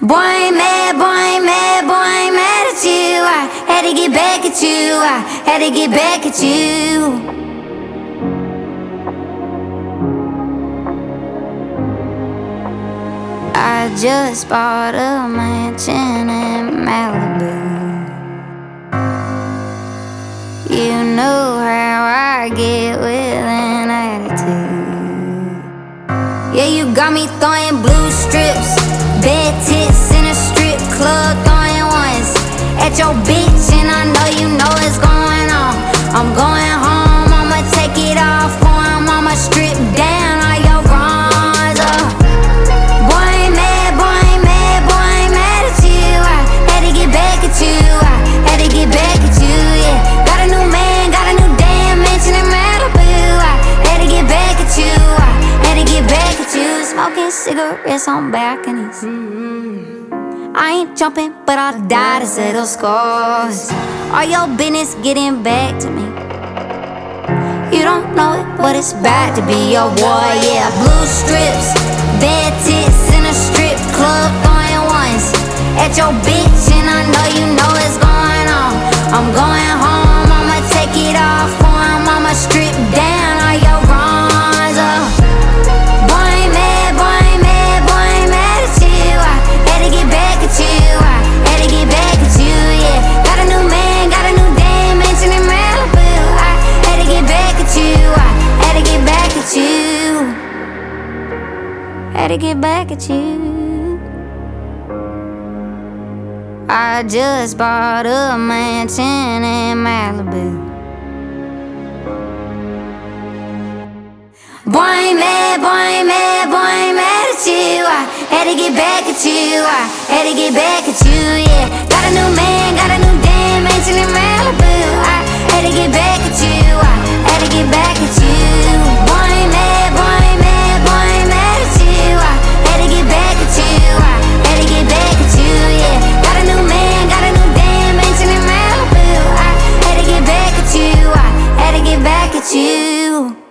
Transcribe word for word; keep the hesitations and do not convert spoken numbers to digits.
Boy, ain't mad, boy, ain't mad, boy, ain't mad at you. I had to get back at you, I had to get back at you. I just bought a mansion in Malibu. You know how I get with an attitude. Yeah, you got me throwing blue strips, bad tits in a strip club, throwing ones at your bitch, and I know you know what's going on. I'm going home, I'ma take it off for him, I'ma strip down all your runs. uh. Boy, ain't mad, boy, ain't mad, boy, ain't mad at you. I had to get back at you, I had to get back at you, yeah. Got a new man, got a new damn mansion in Malibu. I had to get back at you, I had to get back at you. Smoking cigarettes on balconies. mm-hmm. I ain't jumping, but I'll die to settle scores. All your business getting back to me. You don't know it, but it's bad to be your boy, yeah. Blue strips, bad tits in a strip club, throwing ones at your bitch, and I know you know what's going on. I'm going home, I'ma take it off for him, I'ma strip down all your runs. uh. Boy, ain't mad, boy, ain't mad, boy, ain't mad at you. I had to get back at you, I had to get back at you, yeah. Got a new man, got a new damn mansion in Malibu. I had to get back at you, I had to get back at you, had to get back at you. I just bought a mansion in Malibu. Boy, ain't mad, boy, ain't mad, boy, ain't mad at you. I had to get back at you, I had to get back at you, yeah. Got a new man, got a new damn mansion in Malibu. I had to get back at you, I had to get back at you. Boy, ain't mad, boy, ain't mad, boy, ain't mad at you. I had to get back at you, I had to get back at you, yeah. Got a new man, got a new damn mansion in Malibu. I had to get back at you, I had to get back at you.